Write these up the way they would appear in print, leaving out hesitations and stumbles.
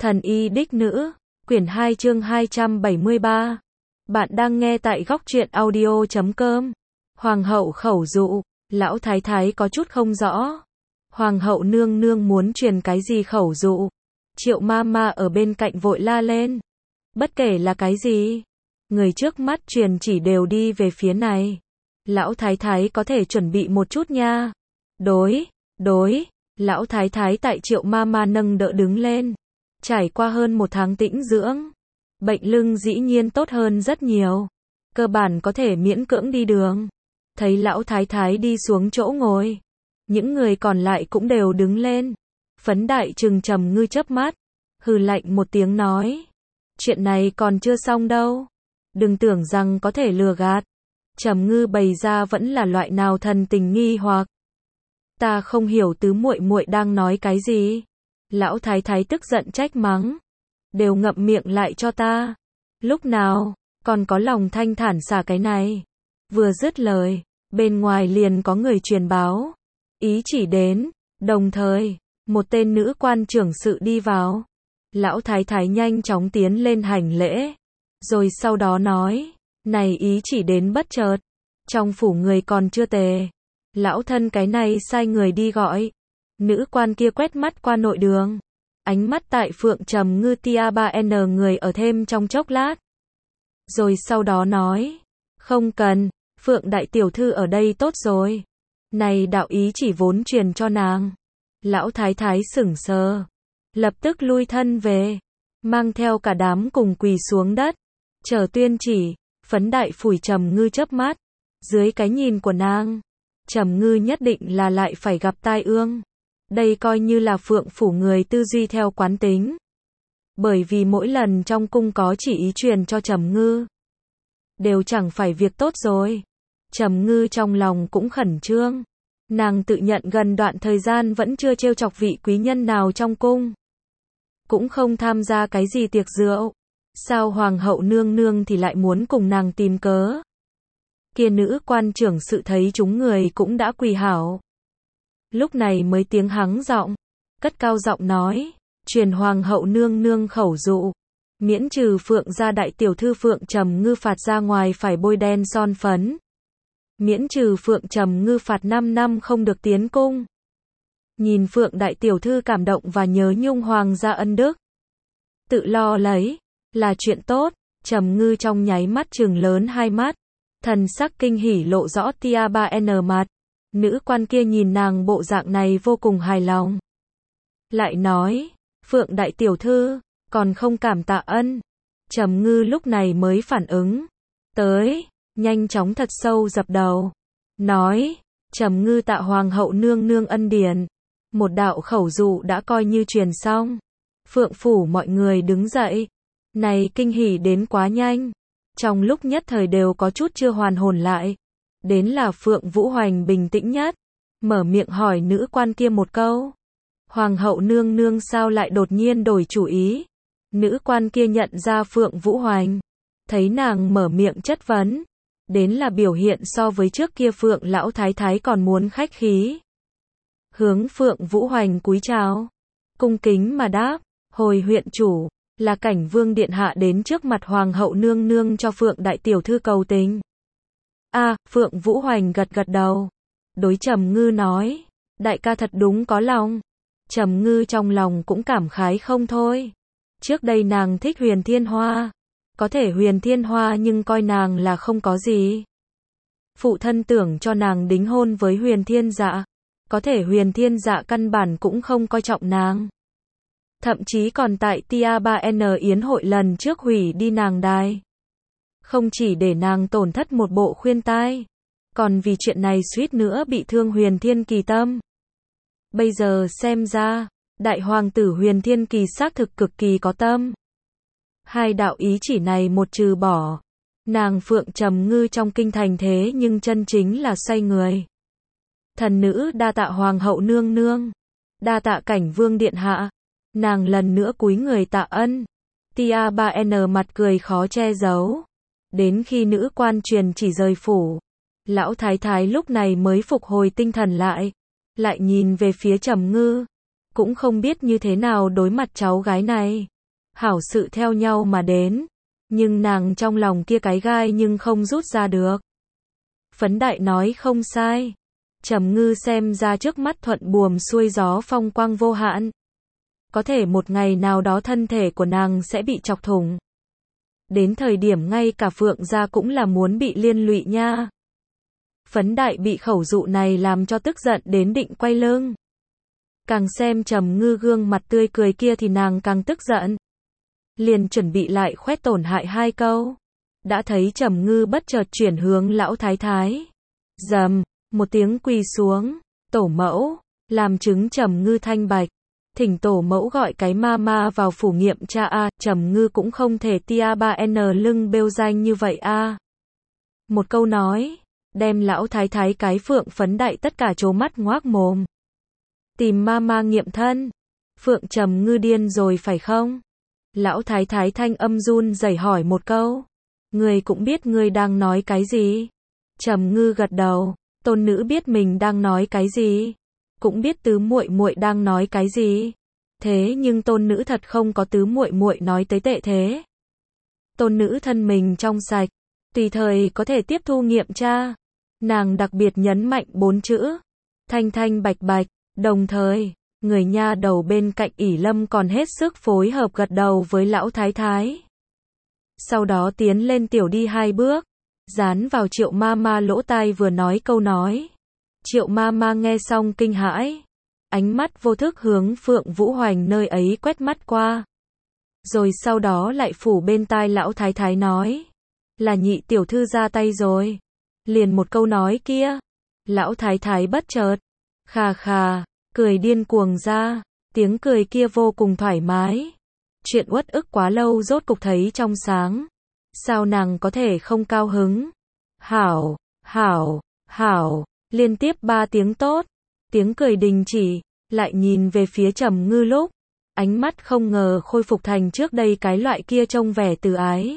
Thần y đích nữ, quyển 2 chương 273. Bạn đang nghe tại góc truyện audio.com. Hoàng hậu khẩu dụ, lão thái thái có chút không rõ. Hoàng hậu nương nương muốn truyền cái gì khẩu dụ? Triệu ma ma ở bên cạnh vội la lên. Bất kể là cái gì, người trước mắt truyền chỉ đều đi về phía này. Lão thái thái có thể chuẩn bị một chút nha. Đối, lão thái thái tại Triệu ma ma nâng đỡ đứng lên. Trải qua hơn một tháng tĩnh dưỡng, bệnh lưng dĩ nhiên tốt hơn rất nhiều. Cơ bản có thể miễn cưỡng đi đường. Thấy lão thái thái đi xuống chỗ ngồi, những người còn lại cũng đều đứng lên. Phấn đại trừng trầm ngư chớp mắt, hừ lạnh một tiếng nói. Chuyện này còn chưa xong đâu. Đừng tưởng rằng có thể lừa gạt. Trầm ngư bày ra vẫn là loại nào thần tình nghi hoặc. Ta không hiểu tứ muội muội đang nói cái gì. Lão thái thái tức giận trách mắng. Đều ngậm miệng lại cho ta. Lúc nào, còn có lòng thanh thản xả cái này. Vừa dứt lời, bên ngoài liền có người truyền báo. Ý chỉ đến, đồng thời, một tên nữ quan trưởng sự đi vào. Lão thái thái nhanh chóng tiến lên hành lễ. Rồi sau đó nói, này ý chỉ đến bất chợt. Trong phủ người còn chưa tề. Lão thân cái này sai người đi gọi. Nữ quan kia quét mắt qua nội đường. Ánh mắt tại Phượng Trầm Ngư tia 3N người ở thêm trong chốc lát. Rồi sau đó nói. Không cần, Phượng đại tiểu thư ở đây tốt rồi. Này đạo ý chỉ vốn truyền cho nàng. Lão thái thái sững sờ. Lập tức lui thân về. Mang theo cả đám cùng quỳ xuống đất. Chờ tuyên chỉ. Phấn đại phủi Trầm Ngư chớp mắt. Dưới cái nhìn của nàng, Trầm Ngư nhất định là lại phải gặp tai ương. Đây coi như là Phượng phủ người tư duy theo quán tính. Bởi vì mỗi lần trong cung có chỉ ý truyền cho Trầm Ngư, đều chẳng phải việc tốt rồi. Trầm Ngư trong lòng cũng khẩn trương. Nàng tự nhận gần đoạn thời gian vẫn chưa trêu chọc vị quý nhân nào trong cung. Cũng không tham gia cái gì tiệc rượu. Sao hoàng hậu nương nương thì lại muốn cùng nàng tìm cớ? Kia nữ quan trưởng sự thấy chúng người cũng đã quỳ hảo. Lúc này mới tiếng hắng giọng, cất cao giọng nói, truyền hoàng hậu nương nương khẩu dụ, miễn trừ Phượng gia đại tiểu thư Phượng Trầm Ngư phạt ra ngoài phải bôi đen son phấn. Miễn trừ Phượng Trầm Ngư phạt 5 năm không được tiến cung. Nhìn Phượng đại tiểu thư cảm động và nhớ nhung hoàng gia ân đức. Tự lo lấy, là chuyện tốt. Trầm Ngư trong nháy mắt trừng lớn hai mắt. Thần sắc kinh hỉ lộ rõ tia 3N mặt. Nữ quan kia nhìn nàng bộ dạng này vô cùng hài lòng. Lại nói, Phượng đại tiểu thư, còn không cảm tạ ân. Trầm Ngư lúc này mới phản ứng. Tới, nhanh chóng thật sâu dập đầu. Nói, Trầm Ngư tạ hoàng hậu nương nương ân điển. Một đạo khẩu dụ đã coi như truyền xong. Phượng phủ mọi người đứng dậy. Này kinh hỉ đến quá nhanh. Trong lúc nhất thời đều có chút chưa hoàn hồn lại. Đến là Phượng Vũ Hoành bình tĩnh nhất. Mở miệng hỏi nữ quan kia một câu. Hoàng hậu nương nương sao lại đột nhiên đổi chủ ý? Nữ quan kia nhận ra Phượng Vũ Hoành. Thấy nàng mở miệng chất vấn. Đến là biểu hiện so với trước kia Phượng lão thái thái còn muốn khách khí. Hướng Phượng Vũ Hoành cúi chào. Cung kính mà đáp. Hồi huyện chủ. Là Cảnh Vương điện hạ đến trước mặt hoàng hậu nương nương cho Phượng đại tiểu thư cầu tình. Phượng Vũ Hoành gật gật đầu. Đối Trầm Ngư nói, đại ca thật đúng có lòng. Trầm Ngư trong lòng cũng cảm khái không thôi. Trước đây nàng thích Huyền Thiên Hoa. Có thể Huyền Thiên Hoa nhưng coi nàng là không có gì. Phụ thân tưởng cho nàng đính hôn với Huyền Thiên Dạ. Có thể Huyền Thiên Dạ căn bản cũng không coi trọng nàng. Thậm chí còn tại tia 3N yến hội lần trước hủy đi nàng đài. Không chỉ để nàng tổn thất một bộ khuyên tai, còn vì chuyện này suýt nữa bị thương Huyền Thiên Kỳ tâm. Bây giờ xem ra, đại hoàng tử Huyền Thiên Kỳ xác thực cực kỳ có tâm. Hai đạo ý chỉ này một trừ bỏ. Nàng Phượng Trầm Ngư trong kinh thành thế nhưng chân chính là xoay người. Thần nữ đa tạ hoàng hậu nương nương. Đa tạ Cảnh Vương điện hạ. Nàng lần nữa cúi người tạ ân. Tia 3N mặt cười khó che giấu. Đến khi nữ quan truyền chỉ rời phủ, lão thái thái lúc này mới phục hồi tinh thần lại. Lại nhìn về phía Trầm Ngư. Cũng không biết như thế nào đối mặt cháu gái này. hảo sự theo nhau mà đến, nhưng nàng trong lòng kia cái gai nhưng không rút ra được. Phấn Đại nói không sai. Trầm Ngư xem ra trước mắt thuận buồm xuôi gió phong quang vô hạn. Có thể một ngày nào đó thân thể của nàng sẽ bị chọc thủng. Đến thời điểm ngay cả Phượng gia cũng là muốn bị liên lụy nha. Phấn Đại bị khẩu dụ này làm cho tức giận đến định quay lưng. Càng xem Trầm Ngư gương mặt tươi cười kia thì nàng càng tức giận. Liền chuẩn bị lại khoét tổn hại hai câu. Đã thấy Trầm Ngư bất chợt chuyển hướng lão thái thái. Rầm, một tiếng quỳ xuống. Tổ mẫu, làm chứng Trầm Ngư thanh bạch. Thỉnh tổ mẫu gọi cái mama vào phủ nghiệm tra a. Trầm Ngư cũng không thể tia 3N lưng bêu danh như vậy a. Một câu nói, đem lão thái thái cái Phượng Phấn Đại tất cả trố mắt ngoác mồm. Tìm mama nghiệm thân. Phượng Trầm Ngư điên rồi phải không? Lão thái thái thanh âm run rẩy hỏi một câu. Người cũng biết ngươi đang nói cái gì? Trầm Ngư gật đầu. Tôn nữ biết mình đang nói cái gì, cũng biết tứ muội muội đang nói cái gì. Thế nhưng tôn nữ thật không có tứ muội muội nói tới tệ thế. Tôn nữ thân mình trong sạch, tùy thời có thể tiếp thu nghiệm tra. Nàng đặc biệt nhấn mạnh 4 chữ, thanh thanh bạch bạch, đồng thời, người nha đầu bên cạnh ỷ Lâm còn hết sức phối hợp gật đầu với lão thái thái. Sau đó tiến lên tiểu đi 2 bước, dán vào Triệu Mama lỗ tai vừa nói câu nói. Triệu Mama nghe xong kinh hãi, ánh mắt vô thức hướng Phượng Vũ Hoành nơi ấy quét mắt qua. Rồi sau đó lại phủ bên tai lão thái thái nói, là nhị tiểu thư ra tay rồi. Liền một câu nói kia, lão thái thái bất chợt, khà khà, cười điên cuồng ra, tiếng cười kia vô cùng thoải mái. Chuyện uất ức quá lâu rốt cục thấy trong sáng. Sao nàng có thể không cao hứng? Hảo, hảo, hảo, liên tiếp 3 tiếng tốt. Tiếng cười đình chỉ, lại nhìn về phía Trầm Ngư lúc. Ánh mắt không ngờ khôi phục thành trước đây cái loại kia trông vẻ từ ái.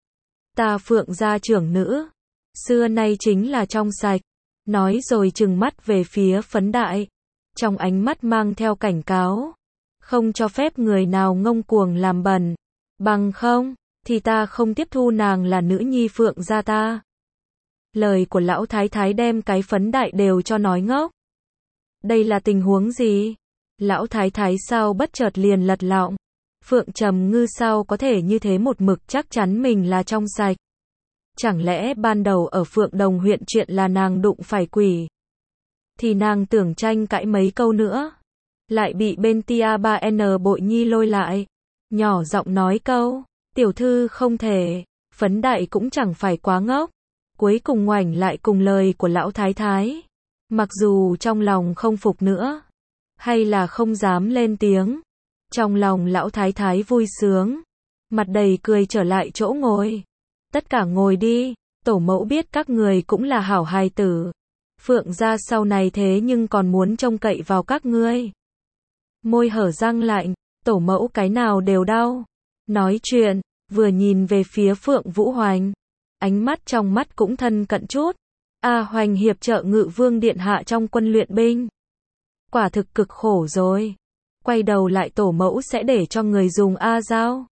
Ta Phượng gia trưởng nữ, xưa nay chính là trong sạch. Nói rồi trừng mắt về phía Phấn Đại. Trong ánh mắt mang theo cảnh cáo. Không cho phép người nào ngông cuồng làm bẩn. Bằng không, thì ta không tiếp thu nàng là nữ nhi Phượng gia ta. Lời của lão thái thái đem cái Phấn Đại đều cho nói ngốc. Đây là tình huống gì? Lão thái thái sao bất chợt liền lật lọng. Phượng Trầm Ngư sao có thể như thế một mực chắc chắn mình là trong sạch. Chẳng lẽ ban đầu ở Phượng Đồng huyện chuyện là nàng đụng phải quỷ. Thì nàng tưởng tranh cãi mấy câu nữa. Lại bị bên tia 3N Bội Nhi lôi lại. Nhỏ giọng nói câu, tiểu thư không thể. Phấn Đại cũng chẳng phải quá ngốc. Cuối cùng ngoảnh lại cùng lời của lão thái thái. Mặc dù trong lòng không phục nữa. Hay là không dám lên tiếng. Trong lòng lão thái thái vui sướng. Mặt đầy cười trở lại chỗ ngồi. Tất cả ngồi đi. Tổ mẫu biết các người cũng là hảo hài tử. Phượng gia sau này thế nhưng còn muốn trông cậy vào các ngươi. Môi hở răng lạnh. Tổ mẫu cái nào đều đau. Nói chuyện, vừa nhìn về phía Phượng Vũ Hoành. Ánh mắt trong mắt cũng thân cận chút. A Hoành hiệp trợ Ngự Vương điện hạ trong quân luyện binh. Quả thực cực khổ rồi. Quay đầu lại tổ mẫu sẽ để cho người dùng A dao.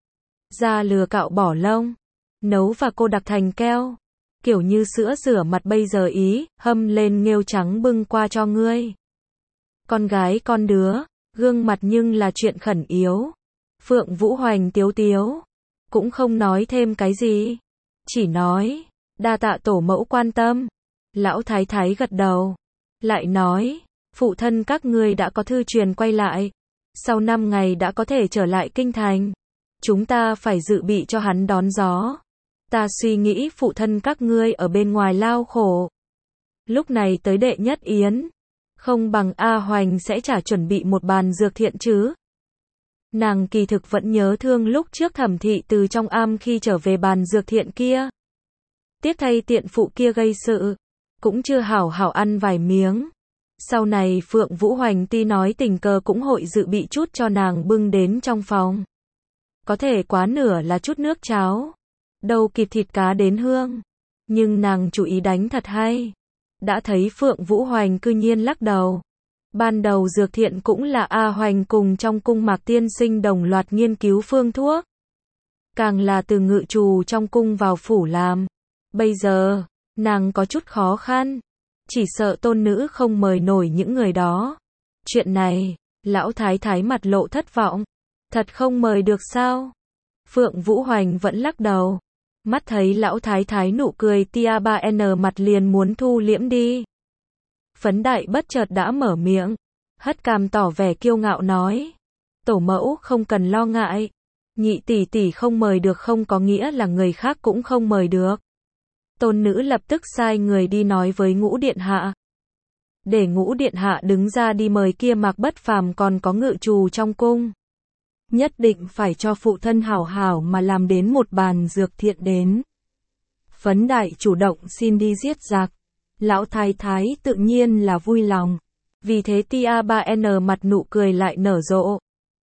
Ra lừa cạo bỏ lông. Nấu và cô đặc thành keo. Kiểu như sữa rửa mặt bây giờ ý, hâm lên nghêu trắng bưng qua cho ngươi. Con gái con đứa, gương mặt nhưng là chuyện khẩn yếu. Phượng Vũ Hoành tiếu tiếu. Cũng không nói thêm cái gì. Chỉ nói, đa tạ tổ mẫu quan tâm. Lão thái thái gật đầu. Lại nói, phụ thân các ngươi đã có thư truyền quay lại. Sau 5 ngày đã có thể trở lại kinh thành. Chúng ta phải dự bị cho hắn đón gió. Ta suy nghĩ phụ thân các ngươi ở bên ngoài lao khổ. Lúc này tới đệ nhất yến. Không bằng A Hoành sẽ trả chuẩn bị một bàn dược thiện chứ. Nàng kỳ thực vẫn nhớ thương lúc trước Thẩm thị từ trong am khi trở về bàn dược thiện kia. Tiếc thay tiện phụ kia gây sự. Cũng chưa hảo hảo ăn vài miếng. Sau này Phượng Vũ Hoành ti nói tình cờ cũng hội dự bị chút cho nàng bưng đến trong phòng. Có thể quá nửa là chút nước cháo. Đâu kịp thịt cá đến hương. Nhưng nàng chú ý đánh thật hay. Đã thấy Phượng Vũ Hoành cư nhiên lắc đầu. Ban đầu Dược Thiện cũng là A Hoành cùng trong cung Mạc Tiên Sinh đồng loạt nghiên cứu phương thuốc. Càng là từ ngự trù trong cung vào phủ làm. Bây giờ, nàng có chút khó khăn. Chỉ sợ tôn nữ không mời nổi những người đó. Chuyện này, lão thái thái mặt lộ thất vọng. Thật không mời được sao? Phượng Vũ Hoành vẫn lắc đầu. Mắt thấy lão thái thái nụ cười tia 3N mặt liền muốn thu liễm đi. Phấn Đại bất chợt đã mở miệng. Hất cằm tỏ vẻ kiêu ngạo nói. Tổ mẫu không cần lo ngại. Nhị tỷ tỷ không mời được không có nghĩa là người khác cũng không mời được. Tôn nữ lập tức sai người đi nói với Ngũ Điện Hạ. Để Ngũ Điện Hạ đứng ra đi mời kia Mạc Bất Phàm còn có ngự trù trong cung. Nhất định phải cho phụ thân hảo hảo mà làm đến một bàn Dược Thiện đến. Phấn Đại chủ động xin đi giết giặc. Lão thái thái tự nhiên là vui lòng. Vì thế tia 3N mặt nụ cười lại nở rộ.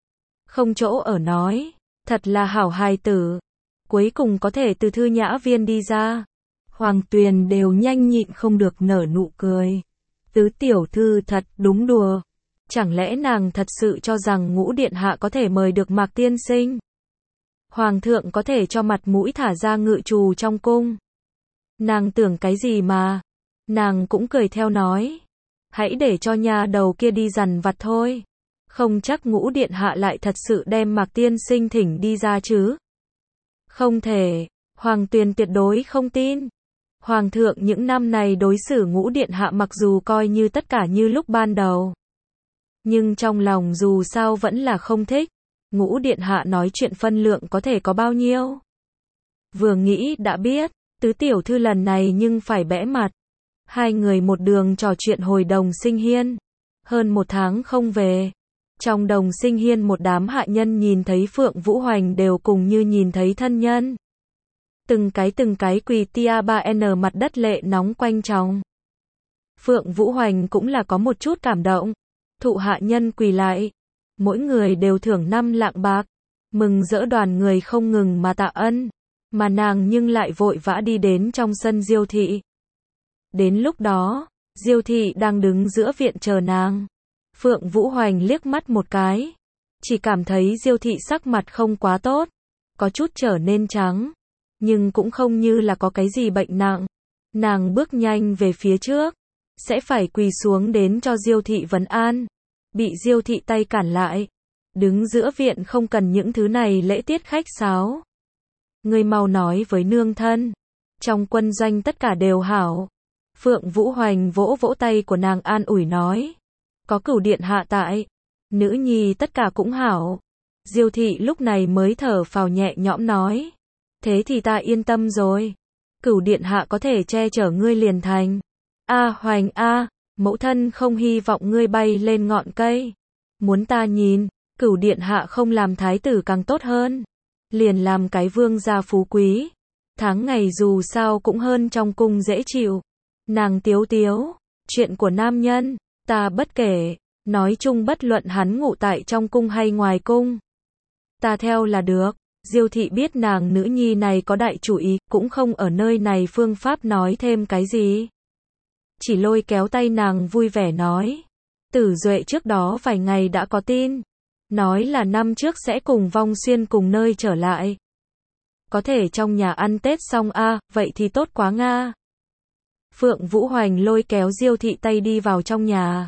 Không chỗ ở nói. Thật là hảo hài tử. Cuối cùng có thể từ thư nhã viên đi ra. Hoàng Tuyền đều nhanh nhịn không được nở nụ cười. Tứ tiểu thư thật đúng đùa. Chẳng lẽ nàng thật sự cho rằng Ngũ Điện Hạ có thể mời được Mạc Tiên Sinh? Hoàng thượng có thể cho mặt mũi thả ra ngự trù trong cung. Nàng tưởng cái gì mà? Nàng cũng cười theo nói. Hãy để cho nhà đầu kia đi dằn vặt thôi. Không chắc Ngũ Điện Hạ lại thật sự đem Mạc Tiên Sinh thỉnh đi ra chứ. Không thể. Hoàng Tuyền tuyệt đối không tin. Hoàng thượng những năm này đối xử Ngũ Điện Hạ mặc dù coi như tất cả như lúc ban đầu. Nhưng trong lòng dù sao vẫn là không thích. Ngũ Điện Hạ nói chuyện phân lượng có thể có bao nhiêu. Vừa nghĩ đã biết, tứ tiểu thư lần này nhưng phải bẽ mặt. Hai người một đường trò chuyện hồi Đồng Sinh Hiên. Hơn 1 tháng không về. Trong Đồng Sinh Hiên một đám hạ nhân nhìn thấy Phượng Vũ Hoành đều cùng như nhìn thấy thân nhân. Từng cái quỳ tia 3N mặt đất lệ nóng quanh tròng. Phượng Vũ Hoành cũng là có một chút cảm động. Thụ hạ nhân quỳ lại. Mỗi người đều thưởng 5 lạng bạc. Mừng rỡ đoàn người không ngừng mà tạ ân. Mà nàng nhưng lại vội vã đi đến trong sân Diêu thị. Đến lúc đó, Diêu thị đang đứng giữa viện chờ nàng. Phượng Vũ Hoành liếc mắt một cái. Chỉ cảm thấy Diêu thị sắc mặt không quá tốt. Có chút trở nên trắng. Nhưng cũng không như là có cái gì bệnh nặng. Nàng bước nhanh về phía trước. Sẽ phải quỳ xuống đến cho Diêu thị vấn an. Bị Diêu thị tay cản lại. Đứng giữa viện không cần những thứ này lễ tiết khách sáo. Ngươi mau nói với nương thân. Trong quân doanh tất cả đều hảo. Phượng Vũ Hoành vỗ vỗ tay của nàng an ủi nói. Có Cửu Điện Hạ tại. Nữ nhi tất cả cũng hảo. Diêu thị lúc này mới thở phào nhẹ nhõm nói. Thế thì ta yên tâm rồi. Cửu Điện Hạ có thể che chở ngươi liền thành. A Hoành a, mẫu thân không hy vọng ngươi bay lên ngọn cây. Muốn ta nhìn, Cửu Điện Hạ không làm thái tử càng tốt hơn. Liền làm cái vương gia phú quý. Tháng ngày dù sao cũng hơn trong cung dễ chịu. Nàng tiếu tiếu, chuyện của nam nhân, ta bất kể. Nói chung bất luận hắn ngụ tại trong cung hay ngoài cung. Ta theo là được. Diêu thị biết nàng nữ nhi này có đại chủ ý, cũng không ở nơi này phương pháp nói thêm cái gì. Chỉ lôi kéo tay nàng vui vẻ nói. Tử Duệ trước đó vài ngày đã có tin. Nói là năm trước sẽ cùng Vong Xuyên cùng nơi trở lại. Có thể trong nhà ăn Tết xong a, vậy thì tốt quá nga. Phượng Vũ Hoành lôi kéo Diêu thị tay đi vào trong nhà.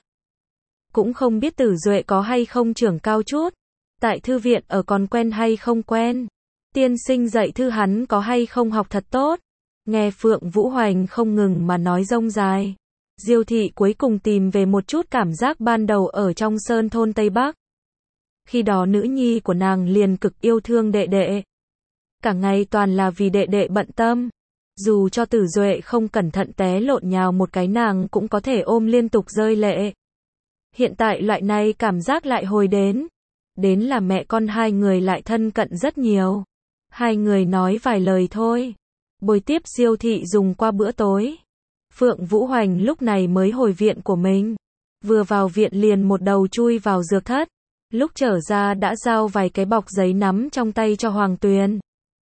Cũng không biết Tử Duệ có hay không trưởng cao chút. Tại thư viện ở còn quen hay không quen. Tiên sinh dạy thư hắn có hay không học thật tốt. Nghe Phượng Vũ Hoành không ngừng mà nói rông dài. Diêu thị cuối cùng tìm về một chút cảm giác ban đầu ở trong sơn thôn Tây Bắc. Khi đó nữ nhi của nàng liền cực yêu thương đệ đệ. Cả ngày toàn là vì đệ đệ bận tâm. Dù cho Tử Duệ không cẩn thận té lộn nhào một cái nàng cũng có thể ôm liên tục rơi lệ. Hiện tại loại này cảm giác lại hồi đến. Đến là mẹ con hai người lại thân cận rất nhiều. Hai người nói vài lời thôi. Bồi tiếp Diêu thị dùng qua bữa tối. Phượng Vũ Hoành lúc này mới hồi viện của mình. Vừa vào viện liền một đầu chui vào dược thất. Lúc trở ra đã giao vài cái bọc giấy nắm trong tay cho Hoàng Tuyền.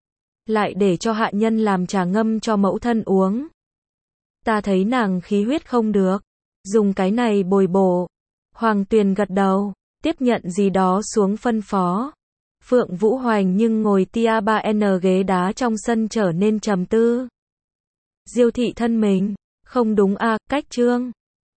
Lại để cho hạ nhân làm trà ngâm cho mẫu thân uống. Ta thấy nàng khí huyết không được. Dùng cái này bồi bổ. Hoàng Tuyền gật đầu, tiếp nhận gì đó xuống phân phó. Phượng Vũ Hoành nhưng ngồi tia 3N ghế đá trong sân trở nên trầm tư. Diêu thị thân mình, không đúng à, cách Trương